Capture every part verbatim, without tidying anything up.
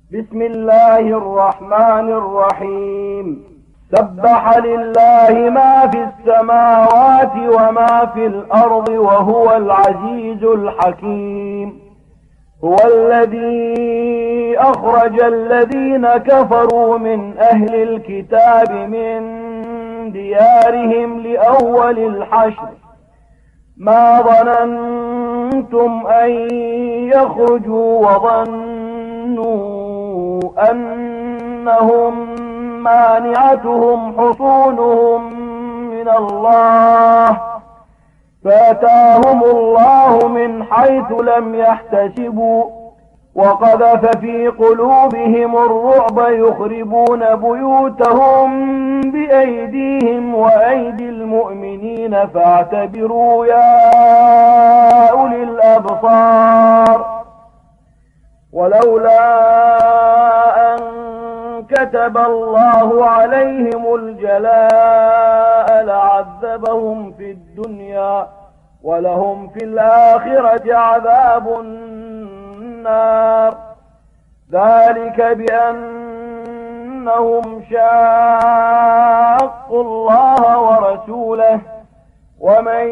بسم الله الرحمن الرحيم. سبح لله ما في السماوات وما في الأرض وهو العزيز الحكيم. هو الذي أخرج الذين كفروا من أهل الكتاب من ديارهم لأول الحشر ما ظننتم أن يخرجوا وظنوا أنهم مانعتهم حصونهم من الله فأتاهم الله من حيث لم يحتسبوا وقذف في قلوبهم الرعب يخربون بيوتهم بأيديهم وأيدي المؤمنين فاعتبروا يا أولي الأبصار. ولولا أن كتب الله عليهم الجلاء لعذبهم في الدنيا ولهم في الآخرة عذاب النار. ذلك بأنهم شاقوا الله ورسوله ومن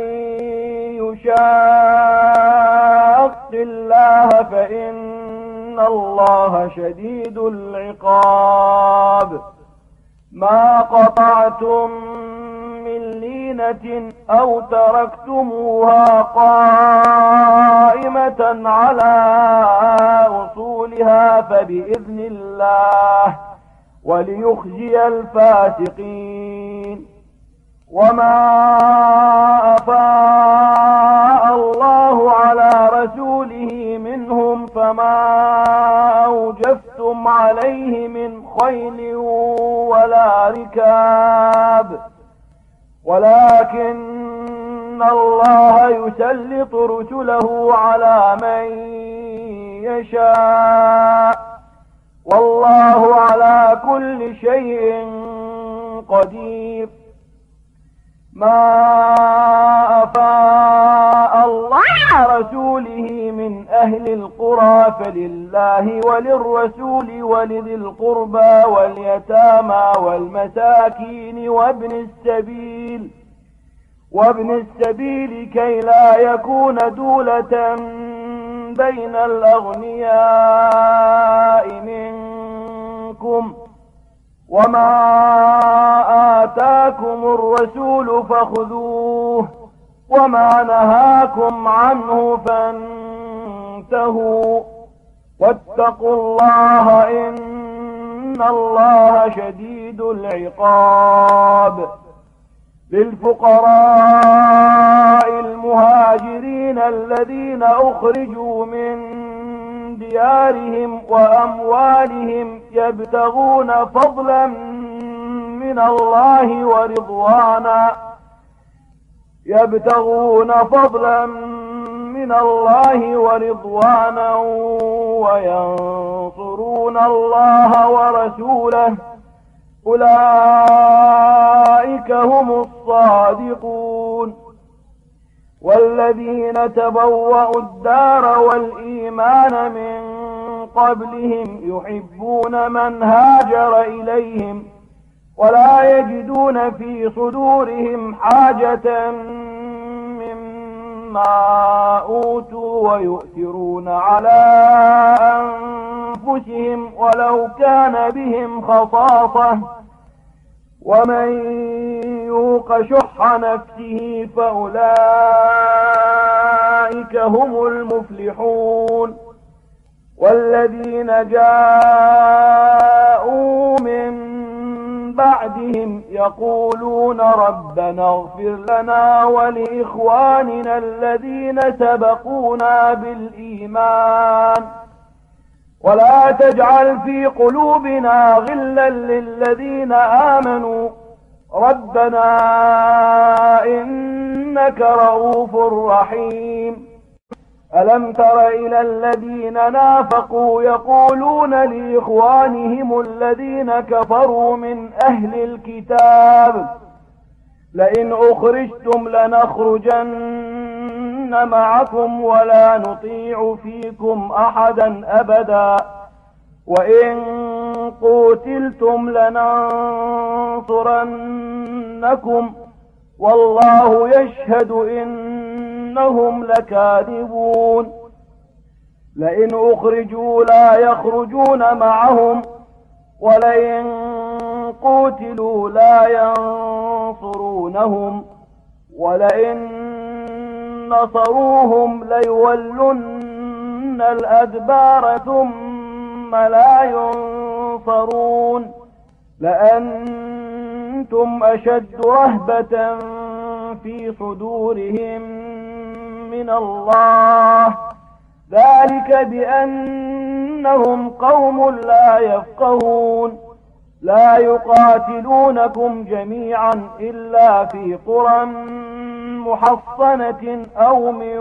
يشاق الله فإن الله شديد العقاب. ما قطعتم من لينة أو تركتموها قائمة على أصولها فبإذن الله وليخزي الفاسقين. وما أفاء الله على رسوله منهم فما أوجفتم عليه من خيل ولا ركاب ولكن الله يسلط رسله على من يشاء والله على كل شيء قدير. ما أفاء الله على رسوله من أهل القرى فلله وللرسول ولذي القربى واليتامى والمساكين وابن السبيل وابن السبيل كي لا يكون دولة بين الأغنياء منكم. وما آتاكم الرسول فخذوه وما نهاكم عنه فانتهوا واتقوا الله إن الله شديد العقاب. للفقراء المهاجرين الذين أخرجوا من ديارهم وأموالهم يبتغون فضلا من الله ورضوانا يبتغون فضلا من الله ورضوانا وينصرون الله ورسوله أولئك هم الصادقون. والذين تبوأوا الدار والإيمان من قبلهم يحبون من هاجر إليهم ولا يجدون في صدورهم حاجة مما أوتوا ويؤثرون على أنفسهم ولو كان بهم خصاصة ومن يوق شح نفسه فأولئك هم المفلحون. والذين جاءوا من بعدهم يقولون ربنا اغفر لنا ولإخواننا الذين سبقونا بالإيمان ولا تجعل في قلوبنا غلا للذين آمنوا ربنا إنك رؤوف رحيم. ألم تر إلى الذين نافقوا يقولون لإخوانهم الذين كفروا من أهل الكتاب لئن أخرجتم لنخرجن معكم ولا نطيع فيكم أحدا أبدا وإن قوتلتم لننصرنكم والله يشهد إنهم لكاذبون لئن أخرجوا لا يخرجون معهم ولئن قوتلوا لا ينصرونهم ولئن نصروهم ليولن الأدبار ثم لا ينصرون لأنتم أشد رهبة في صدورهم من الله ذلك بأنهم قوم لا يفقهون لا يقاتلونكم جميعا إلا في قرى محصنة أو من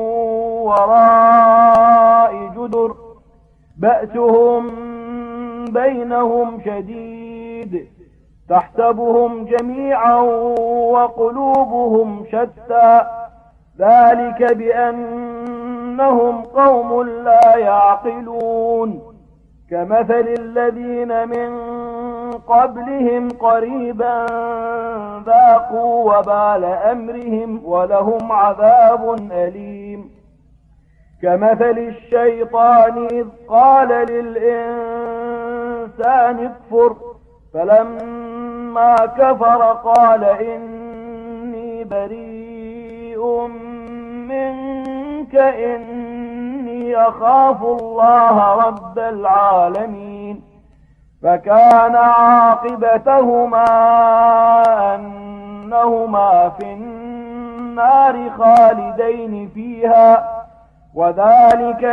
وراء جدر بأسهم بينهم شديد تحسبهم جميعا وقلوبهم شتى ذلك بأنهم قوم لا يعقلون كمثل الذين من قبلهم قريبا ذاقوا وبال أمرهم ولهم عذاب أليم كمثل الشيطان إذ قال للإنسان اكفر فلما كفر قال إني بريء منك إني أخاف الله رب العالمين فكان عاقبتهما أنهما في النار خالدين فيها وذلك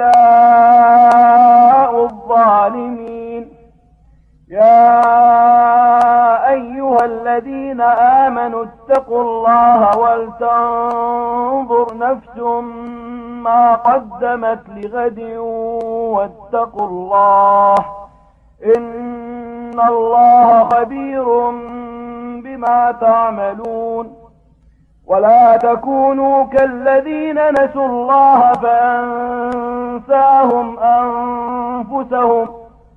جزاء الظالمين يا أيها الذين آمنوا اتقوا الله ولتنظر نفس ما قدمت لغد واتقوا الله إن الله خبير بما تعملون ولا تكونوا كالذين نسوا الله فأنساهم أنفسهم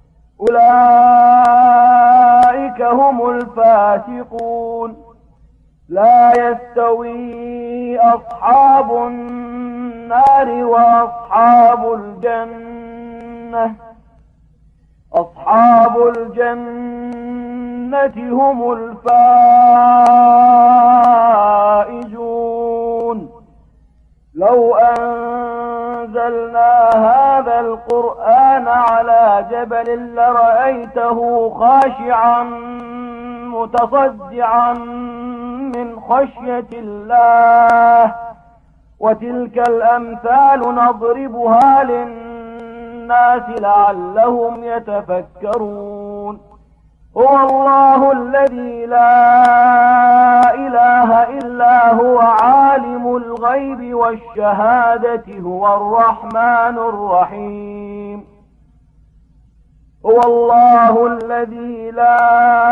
أولئك هم الفاسقون لا يستوي أصحاب النار وأصحاب الجنة أصحاب الجنة هم الفائزون لو أنزلنا هذا القرآن على جبل لرأيته خاشعا متصدعا من خشية الله وتلك الأمثال نضربها للناس لعلهم يتفكرون هو الله الذي لا إله إلا هو عالم الغيب والشهادة هو الرحمن الرحيم هو الله الذي لا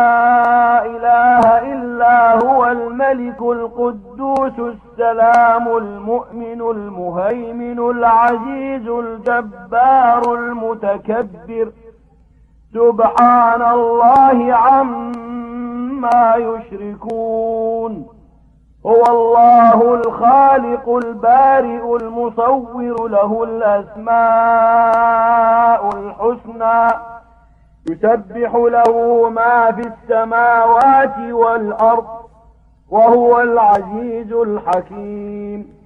إله إلا هو الملك القدوس السلام المؤمن المهيمن العزيز الجبار المتكبر سبحان الله عما يشركون هو الله الخالق البارئ المصور له الأسماء الحسنى يسبح له ما في السماوات والأرض وهو العزيز الحكيم